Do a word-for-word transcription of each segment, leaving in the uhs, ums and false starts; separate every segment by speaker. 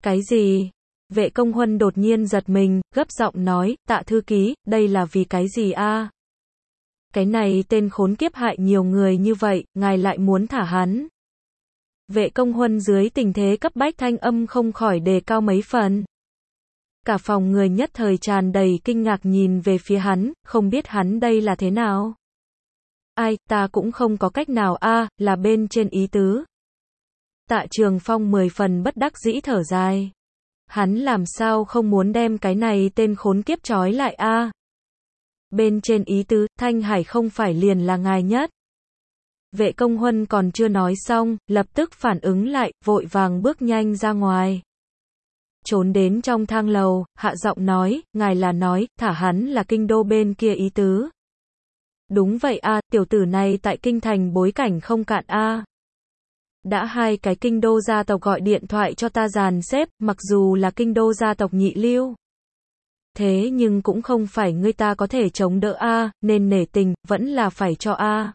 Speaker 1: Cái gì? Vệ Công Huân đột nhiên giật mình, gấp giọng nói, Tạ thư ký, đây là vì cái gì a? Cái này tên khốn kiếp hại nhiều người như vậy, ngài lại muốn thả hắn. Vệ Công Huân dưới tình thế cấp bách thanh âm không khỏi đề cao mấy phần. Cả phòng người nhất thời tràn đầy kinh ngạc nhìn về phía hắn, không biết hắn đây là thế nào. Ai, ta cũng không có cách nào a, là bên trên ý tứ. Tạ Trường Phong mười phần bất đắc dĩ thở dài. Hắn làm sao không muốn đem cái này tên khốn kiếp trói lại a? Bên trên ý tứ, Thanh Hải không phải liền là ngài nhất. Vệ Công Huân còn chưa nói xong, lập tức phản ứng lại, vội vàng bước nhanh ra ngoài. Trốn đến trong thang lầu, hạ giọng nói, ngài là nói, thả hắn là kinh đô bên kia ý tứ. Đúng vậy a, tiểu tử này tại kinh thành bối cảnh không cạn a. Đã hai cái kinh đô gia tộc gọi điện thoại cho ta dàn xếp, mặc dù là kinh đô gia tộc nhị lưu. Thế nhưng cũng không phải người ta có thể chống đỡ a, nên nể tình, vẫn là phải cho a.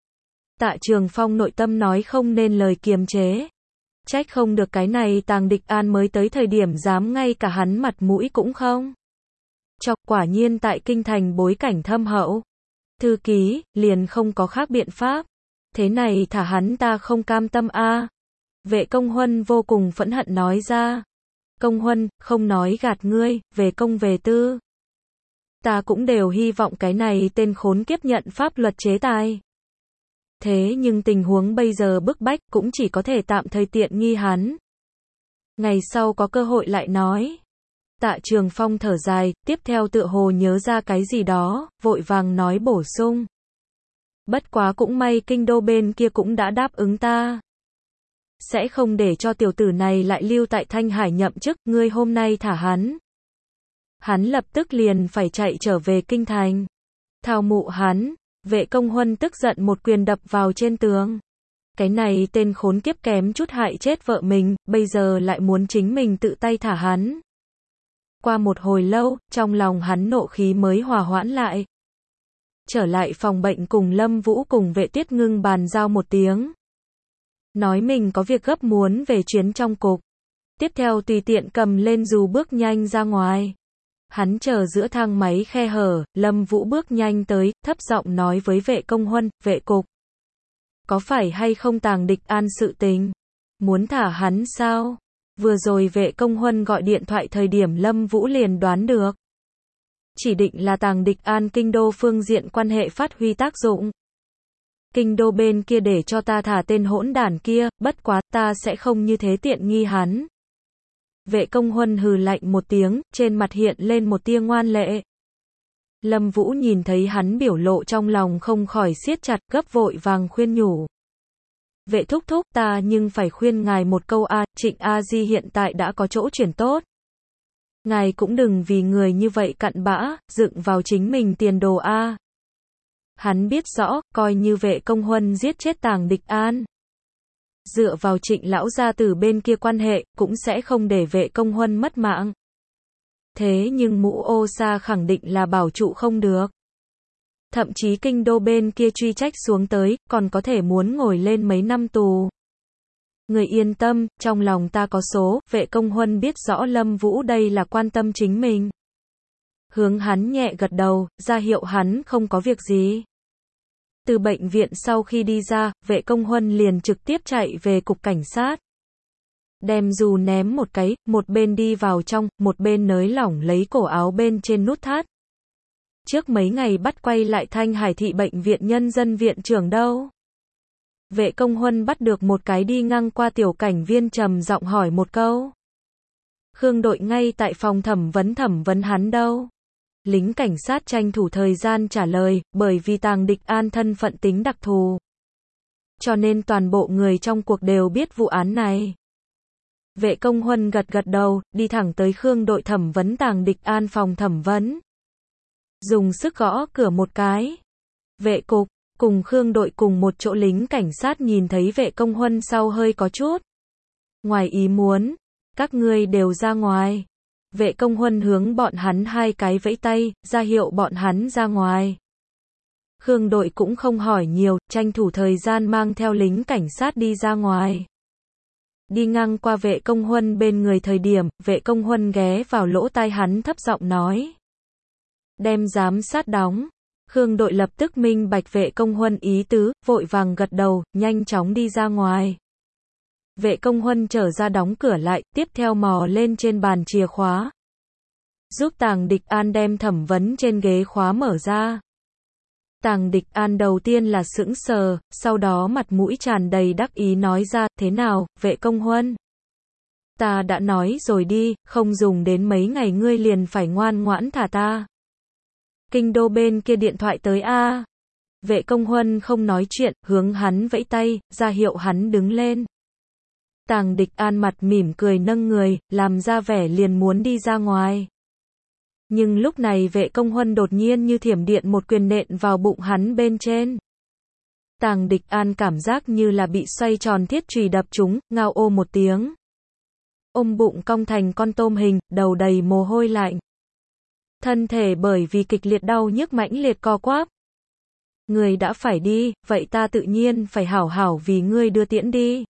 Speaker 1: Tạ Trường Phong nội tâm nói không nên lời kiềm chế. Trách không được cái này Tàng Địch An mới tới thời điểm dám ngay cả hắn mặt mũi cũng không. Chọc, quả nhiên tại kinh thành bối cảnh thâm hậu. Thư ký, liền không có khác biện pháp. Thế này thả hắn ta không cam tâm a. Vệ Công Huân vô cùng phẫn hận nói ra. Công Huân, không nói gạt ngươi, về công về tư. Ta cũng đều hy vọng cái này tên khốn kiếp nhận pháp luật chế tài. Thế nhưng tình huống bây giờ bức bách cũng chỉ có thể tạm thời tiện nghi hắn. Ngày sau có cơ hội lại nói. Tạ Trường Phong thở dài, tiếp theo tựa hồ nhớ ra cái gì đó, vội vàng nói bổ sung. Bất quá cũng may kinh đô bên kia cũng đã đáp ứng ta. Sẽ không để cho tiểu tử này lại lưu tại Thanh Hải nhậm chức, ngươi hôm nay thả hắn. Hắn lập tức liền phải chạy trở về kinh thành. Thao mụ hắn, Vệ Công Huân tức giận một quyền đập vào trên tường. Cái này tên khốn kiếp kém chút hại chết vợ mình, bây giờ lại muốn chính mình tự tay thả hắn. Qua một hồi lâu, trong lòng hắn nộ khí mới hòa hoãn lại. Trở lại phòng bệnh cùng Lâm Vũ cùng Vệ Tuyết Ngưng bàn giao một tiếng. Nói mình có việc gấp muốn về chuyến trong cục. Tiếp theo tùy tiện cầm lên dù bước nhanh ra ngoài. Hắn chờ giữa thang máy khe hở, Lâm Vũ bước nhanh tới, thấp giọng nói với Vệ Công Huân, vệ cục. Có phải hay không Tàng Địch An sự tình? Muốn thả hắn sao? Vừa rồi Vệ Công Huân gọi điện thoại thời điểm Lâm Vũ liền đoán được. Chỉ định là Tàng Địch An kinh đô phương diện quan hệ phát huy tác dụng. Kinh đô bên kia để cho ta thả tên hỗn đản kia, bất quá ta sẽ không như thế tiện nghi hắn. Vệ Công Huân hừ lạnh một tiếng, trên mặt hiện lên một tia ngoan lệ. Lâm Vũ nhìn thấy hắn biểu lộ trong lòng không khỏi siết chặt, gấp vội vàng khuyên nhủ. Vệ thúc thúc, ta nhưng phải khuyên ngài một câu a, Trịnh A Di hiện tại đã có chỗ chuyển tốt. Ngài cũng đừng vì người như vậy cặn bã, dựng vào chính mình tiền đồ a. Hắn biết rõ, coi như Vệ Công Huân giết chết Tàng Địch An. Dựa vào Trịnh lão gia tử bên kia quan hệ, cũng sẽ không để Vệ Công Huân mất mạng. Thế nhưng Mũ Ô Sa khẳng định là bảo trụ không được. Thậm chí kinh đô bên kia truy trách xuống tới, còn có thể muốn ngồi lên mấy năm tù. Người yên tâm, trong lòng ta có số, Vệ Công Huân biết rõ Lâm Vũ đây là quan tâm chính mình. Hướng hắn nhẹ gật đầu, ra hiệu hắn không có việc gì. Từ bệnh viện sau khi đi ra, Vệ Công Huân liền trực tiếp chạy về cục cảnh sát. Đem dù ném một cái, một bên đi vào trong, một bên nới lỏng lấy cổ áo bên trên nút thắt. Trước mấy ngày bắt quay lại Thanh Hải thị bệnh viện nhân dân viện trưởng đâu? Vệ Công Huân bắt được một cái đi ngang qua tiểu cảnh viên trầm giọng hỏi một câu. Khương Đội ngay tại phòng thẩm vấn thẩm vấn hắn đâu? Lính cảnh sát tranh thủ thời gian trả lời, bởi vì Tàng Địch An thân phận tính đặc thù. Cho nên toàn bộ người trong cuộc đều biết vụ án này. Vệ Công Huân gật gật đầu, đi thẳng tới Khương Đội thẩm vấn Tàng Địch An phòng thẩm vấn. Dùng sức gõ cửa một cái. Vệ cục, cùng Khương Đội cùng một chỗ lính cảnh sát nhìn thấy Vệ Công Huân sau hơi có chút ngoài ý muốn, các ngươi đều ra ngoài. Vệ Công Huân hướng bọn hắn hai cái vẫy tay, ra hiệu bọn hắn ra ngoài. Khương Đội cũng không hỏi nhiều, tranh thủ thời gian mang theo lính cảnh sát đi ra ngoài. Đi ngang qua Vệ Công Huân bên người thời điểm, Vệ Công Huân ghé vào lỗ tai hắn thấp giọng nói. Đem giám sát đóng. Khương Đội lập tức minh bạch Vệ Công Huân ý tứ, vội vàng gật đầu, nhanh chóng đi ra ngoài. Vệ Công Huân trở ra đóng cửa lại, tiếp theo mò lên trên bàn chìa khóa. Giúp Tàng Địch An đem thẩm vấn trên ghế khóa mở ra. Tàng Địch An đầu tiên là sững sờ, sau đó mặt mũi tràn đầy đắc ý nói ra, thế nào, Vệ Công Huân? Ta đã nói rồi đi, không dùng đến mấy ngày ngươi liền phải ngoan ngoãn thả ta. Kinh đô bên kia điện thoại tới a. Vệ Công Huân không nói chuyện, hướng hắn vẫy tay, ra hiệu hắn đứng lên. Tàng Địch An mặt mỉm cười nâng người, làm ra vẻ liền muốn đi ra ngoài. Nhưng lúc này Vệ Công Huân đột nhiên như thiểm điện một quyền nện vào bụng hắn bên trên. Tàng Địch An cảm giác như là bị xoay tròn thiết chùy đập trúng, ngao ô một tiếng. Ôm bụng cong thành con tôm hình, đầu đầy mồ hôi lạnh. Thân thể bởi vì kịch liệt đau nhức mãnh liệt co quắp. Người đã phải đi, vậy ta tự nhiên phải hảo hảo vì ngươi đưa tiễn đi.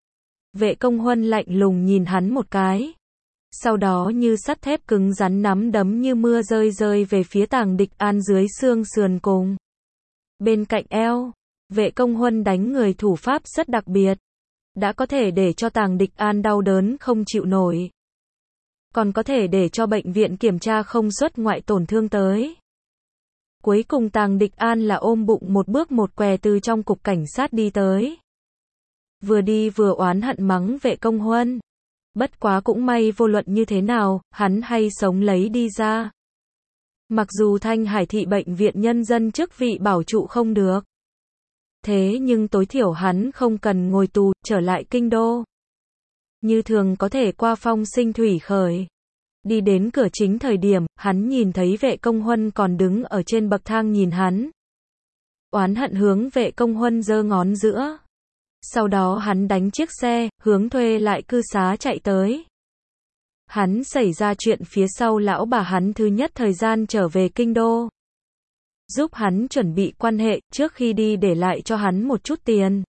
Speaker 1: Vệ Công Huân lạnh lùng nhìn hắn một cái. Sau đó như sắt thép cứng rắn nắm đấm như mưa rơi rơi về phía Tàng Địch An dưới xương sườn cùng. Bên cạnh eo, Vệ Công Huân đánh người thủ pháp rất đặc biệt. Đã có thể để cho Tàng Địch An đau đớn không chịu nổi. Còn có thể để cho bệnh viện kiểm tra không xuất ngoại tổn thương tới. Cuối cùng Tàng Địch An là ôm bụng một bước một què từ trong cục cảnh sát đi tới. Vừa đi vừa oán hận mắng Vệ Công Huân. Bất quá cũng may vô luận như thế nào, hắn hay sống lấy đi ra. Mặc dù Thanh Hải thị bệnh viện nhân dân chức vị bảo trụ không được. Thế nhưng tối thiểu hắn không cần ngồi tù, trở lại kinh đô. Như thường có thể qua phong sinh thủy khởi. Đi đến cửa chính thời điểm, hắn nhìn thấy Vệ Công Huân còn đứng ở trên bậc thang nhìn hắn. Oán hận hướng Vệ Công Huân giơ ngón giữa. Sau đó hắn đánh chiếc xe, hướng thuê lại cư xá chạy tới. Hắn xảy ra chuyện phía sau lão bà hắn thứ nhất thời gian trở về kinh đô. Giúp hắn chuẩn bị quan hệ, trước khi đi để lại cho hắn một chút tiền.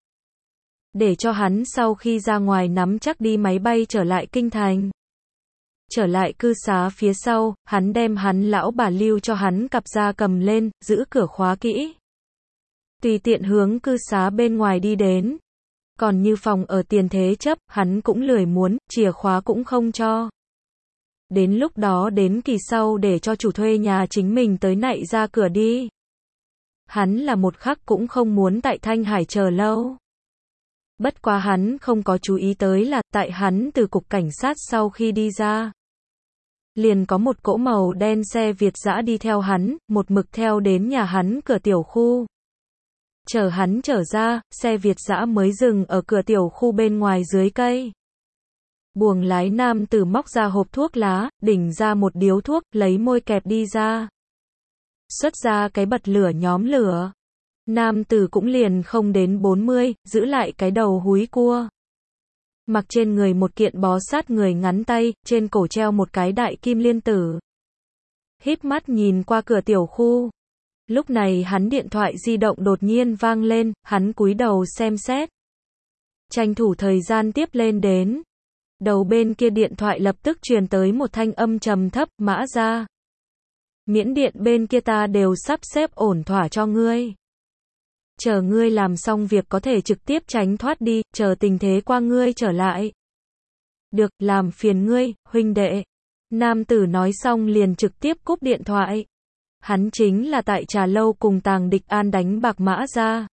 Speaker 1: Để cho hắn sau khi ra ngoài nắm chắc đi máy bay trở lại kinh thành. Trở lại cư xá phía sau, hắn đem hắn lão bà lưu cho hắn cặp ra cầm lên, giữ cửa khóa kỹ. Tùy tiện hướng cư xá bên ngoài đi đến. Còn như phòng ở tiền thế chấp, hắn cũng lười muốn, chìa khóa cũng không cho. Đến lúc đó đến kỳ sau để cho chủ thuê nhà chính mình tới nạy ra cửa đi. Hắn là một khắc cũng không muốn tại Thanh Hải chờ lâu. Bất quá hắn không có chú ý tới là tại hắn từ cục cảnh sát sau khi đi ra. Liền có một cỗ màu đen xe Việt dã đi theo hắn, một mực theo đến nhà hắn cửa tiểu khu. Chờ hắn trở ra, xe Việt dã mới dừng ở cửa tiểu khu bên ngoài dưới cây. Buồng lái nam tử móc ra hộp thuốc lá, đỉnh ra một điếu thuốc, lấy môi kẹp đi ra. Xuất ra cái bật lửa nhóm lửa. Nam tử cũng liền không đến bốn mươi, giữ lại cái đầu húi cua. Mặc trên người một kiện bó sát người ngắn tay, trên cổ treo một cái đại kim liên tử. Híp mắt nhìn qua cửa tiểu khu. Lúc này hắn điện thoại di động đột nhiên vang lên, hắn cúi đầu xem xét. Tranh thủ thời gian tiếp lên đến. Đầu bên kia điện thoại lập tức truyền tới một thanh âm trầm thấp, Mã Gia. Miễn điện bên kia ta đều sắp xếp ổn thỏa cho ngươi. Chờ ngươi làm xong việc có thể trực tiếp tránh thoát đi, chờ tình thế qua ngươi trở lại. Được, làm phiền ngươi, huynh đệ. Nam tử nói xong liền trực tiếp cúp điện thoại. Hắn chính là tại trà lâu cùng Tàng Địch An đánh bạc Mã Gia.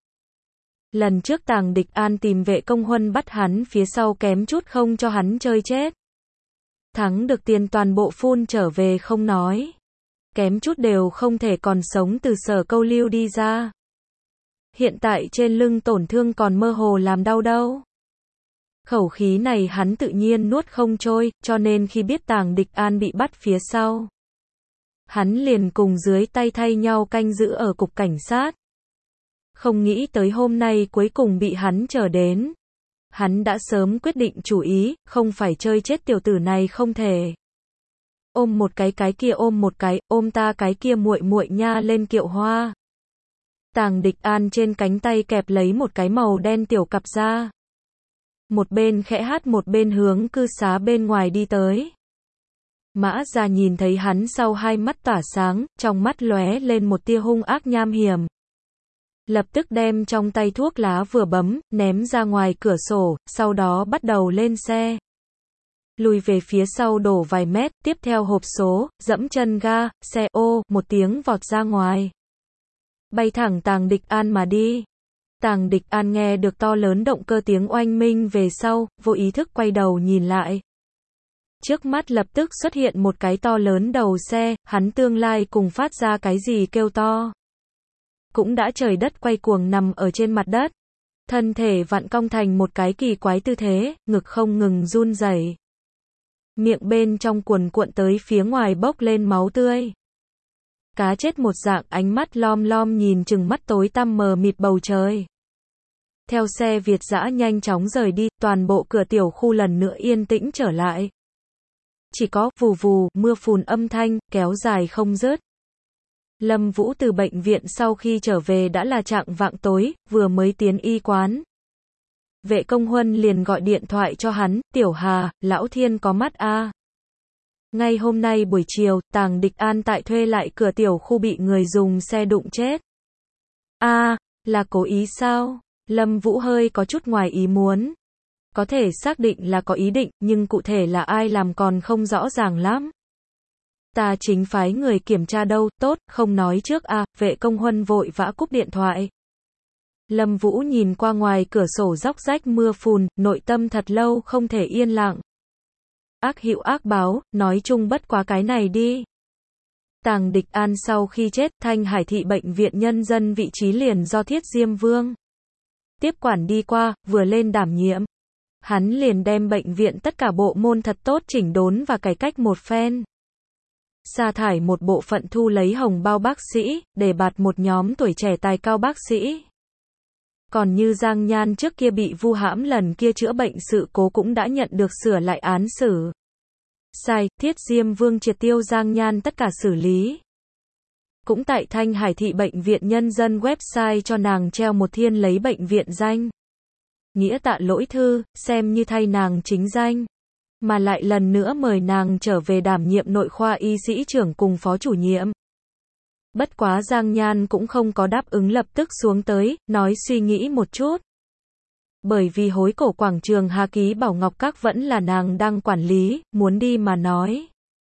Speaker 1: Lần trước Tàng Địch An tìm Vệ Công Huân bắt hắn phía sau kém chút không cho hắn chơi chết. Thắng được tiền toàn bộ phun trở về không nói. Kém chút đều không thể còn sống từ Sở Câu Lưu đi ra. Hiện tại trên lưng tổn thương còn mơ hồ làm đau đâu. Khẩu khí này hắn tự nhiên nuốt không trôi, cho nên khi biết Tàng Địch An bị bắt phía sau. Hắn liền cùng dưới tay thay nhau canh giữ ở cục cảnh sát. Không nghĩ tới hôm nay cuối cùng bị hắn chờ đến. Hắn đã sớm quyết định chủ ý, không phải chơi chết tiểu tử này không thể. Ôm một cái cái kia ôm một cái, ôm ta cái kia muội muội nha lên kiệu hoa. Tàng Địch An trên cánh tay kẹp lấy một cái màu đen tiểu cặp da. Một bên khẽ hát một bên hướng cư xá bên ngoài đi tới. Mã Gia nhìn thấy hắn sau hai mắt tỏa sáng, trong mắt lóe lên một tia hung ác nham hiểm. Lập tức đem trong tay thuốc lá vừa bấm, ném ra ngoài cửa sổ, sau đó bắt đầu lên xe. Lùi về phía sau đổ vài mét, tiếp theo hộp số, dẫm chân ga, xe ô, một tiếng vọt ra ngoài. Bay thẳng Tàng Địch An mà đi. Tàng Địch An nghe được to lớn động cơ tiếng oanh minh về sau, vô ý thức quay đầu nhìn lại. Trước mắt lập tức xuất hiện một cái to lớn đầu xe, hắn tương lai cùng phát ra cái gì kêu to. Cũng đã trời đất quay cuồng nằm ở trên mặt đất. Thân thể vặn cong thành một cái kỳ quái tư thế, ngực không ngừng run rẩy. Miệng bên trong cuồn cuộn tới phía ngoài bốc lên máu tươi. Cá chết một dạng, ánh mắt lom lom nhìn chừng mắt tối tăm mờ mịt bầu trời. Theo xe Việt dã nhanh chóng rời đi, toàn bộ cửa tiểu khu lần nữa yên tĩnh trở lại. Chỉ có vù vù, mưa phùn âm thanh, kéo dài không dứt. Lâm Vũ từ bệnh viện sau khi trở về đã là chạng vạng tối, vừa mới tiến y quán. Vệ Công Huân liền gọi điện thoại cho hắn, Tiểu Hà, Lão Thiên có mắt a. Ngay hôm nay buổi chiều, Tàng Địch An tại thuê lại cửa tiểu khu bị người dùng xe đụng chết. A, là cố ý sao? Lâm Vũ hơi có chút ngoài ý muốn. Có thể xác định là có ý định, nhưng cụ thể là ai làm còn không rõ ràng lắm. Ta chính phái người kiểm tra đâu, tốt, không nói trước a. Vệ Công Huân vội vã cúp điện thoại. Lâm Vũ nhìn qua ngoài cửa sổ róc rách mưa phùn, nội tâm thật lâu không thể yên lặng. Ác hữu ác báo, nói chung bất quá cái này đi. Tàng Địch An sau khi chết, Thanh Hải thị bệnh viện nhân dân vị trí liền do Thiết Diêm Vương tiếp quản đi qua, vừa lên đảm nhiệm. Hắn liền đem bệnh viện tất cả bộ môn thật tốt chỉnh đốn và cải cách một phen. Sa thải một bộ phận thu lấy hồng bao bác sĩ, để bạt một nhóm tuổi trẻ tài cao bác sĩ. Còn như Giang Nhan trước kia bị vu hãm lần kia chữa bệnh sự cố cũng đã nhận được sửa lại án xử. Sai, Thiết Diêm Vương triệt tiêu Giang Nhan tất cả xử lý. Cũng tại Thanh Hải thị bệnh viện nhân dân website cho nàng treo một thiên lấy bệnh viện danh. Nghĩa tạ lỗi thư, xem như thay nàng chính danh. Mà lại lần nữa mời nàng trở về đảm nhiệm nội khoa y sĩ trưởng cùng phó chủ nhiệm. Bất quá Giang Nhan cũng không có đáp ứng lập tức xuống tới, nói suy nghĩ một chút. Bởi vì hối cổ quảng trường Hà Ký Bảo Ngọc Các vẫn là nàng đang quản lý, muốn đi mà nói.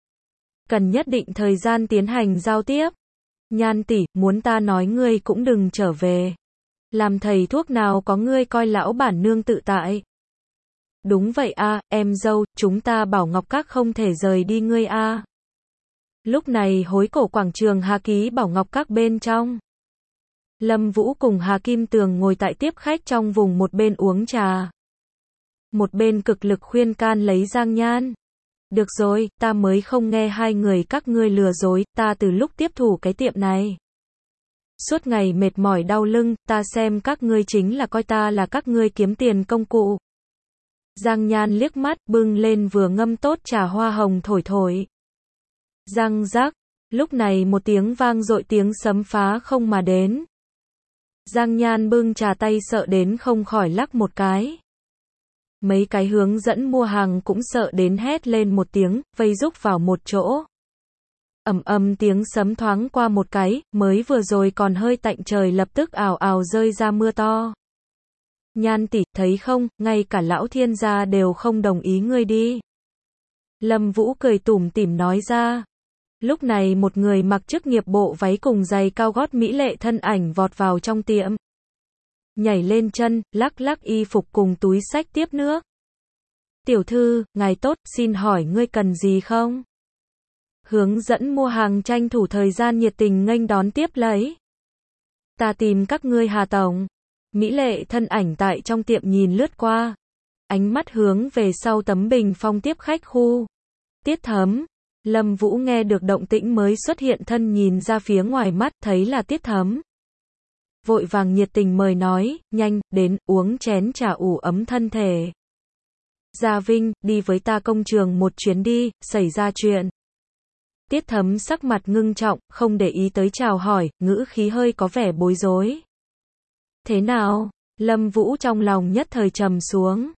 Speaker 1: Cần nhất định thời gian tiến hành giao tiếp. Nhan tỷ, muốn ta nói ngươi cũng đừng trở về. Làm thầy thuốc nào có ngươi coi lão bản nương tự tại. Đúng vậy a, em dâu, chúng ta Bảo Ngọc Các không thể rời đi ngươi a. Lúc này hối cổ quảng trường Hà Ký Bảo Ngọc Các bên trong. Lâm Vũ cùng Hà Kim Tường ngồi tại tiếp khách trong vùng một bên uống trà. Một bên cực lực khuyên can lấy Giang Nhan. Được rồi, ta mới không nghe hai người các ngươi lừa dối, ta từ lúc tiếp thủ cái tiệm này. Suốt ngày mệt mỏi đau lưng, ta xem các ngươi chính là coi ta là các ngươi kiếm tiền công cụ. Giang Nhan liếc mắt, bưng lên vừa ngâm tốt trà hoa hồng thổi thổi. Răng rắc, lúc này một tiếng vang dội tiếng sấm phá không mà đến. Giang Nhan bưng trà tay sợ đến không khỏi lắc một cái. Mấy cái hướng dẫn mua hàng cũng sợ đến hét lên một tiếng, vây rúc vào một chỗ. Ầm ầm tiếng sấm thoáng qua một cái, mới vừa rồi còn hơi tạnh trời lập tức ào ào rơi ra mưa to. Nhan tỷ, thấy không, ngay cả lão thiên gia đều không đồng ý ngươi đi. Lâm Vũ cười tủm tỉm nói ra. Lúc này một người mặc chức nghiệp bộ váy cùng giày cao gót mỹ lệ thân ảnh vọt vào trong tiệm. Nhảy lên chân, lắc lắc y phục cùng túi xách tiếp nước. Tiểu thư, ngài tốt, xin hỏi ngươi cần gì không? Hướng dẫn mua hàng tranh thủ thời gian nhiệt tình nghênh đón tiếp lấy. Ta tìm các ngươi Hà tổng. Mỹ lệ thân ảnh tại trong tiệm nhìn lướt qua. Ánh mắt hướng về sau tấm bình phong tiếp khách khu. Tiết Thấm. Lâm Vũ nghe được động tĩnh mới xuất hiện thân nhìn ra phía ngoài mắt, thấy là Tiết Thấm. Vội vàng nhiệt tình mời nói, nhanh, đến, uống chén trà ủ ấm thân thể. Gia Vinh, đi với ta công trường một chuyến đi, xảy ra chuyện. Tiết Thấm sắc mặt ngưng trọng, không để ý tới chào hỏi, ngữ khí hơi có vẻ bối rối. Thế nào? Lâm Vũ trong lòng nhất thời trầm xuống.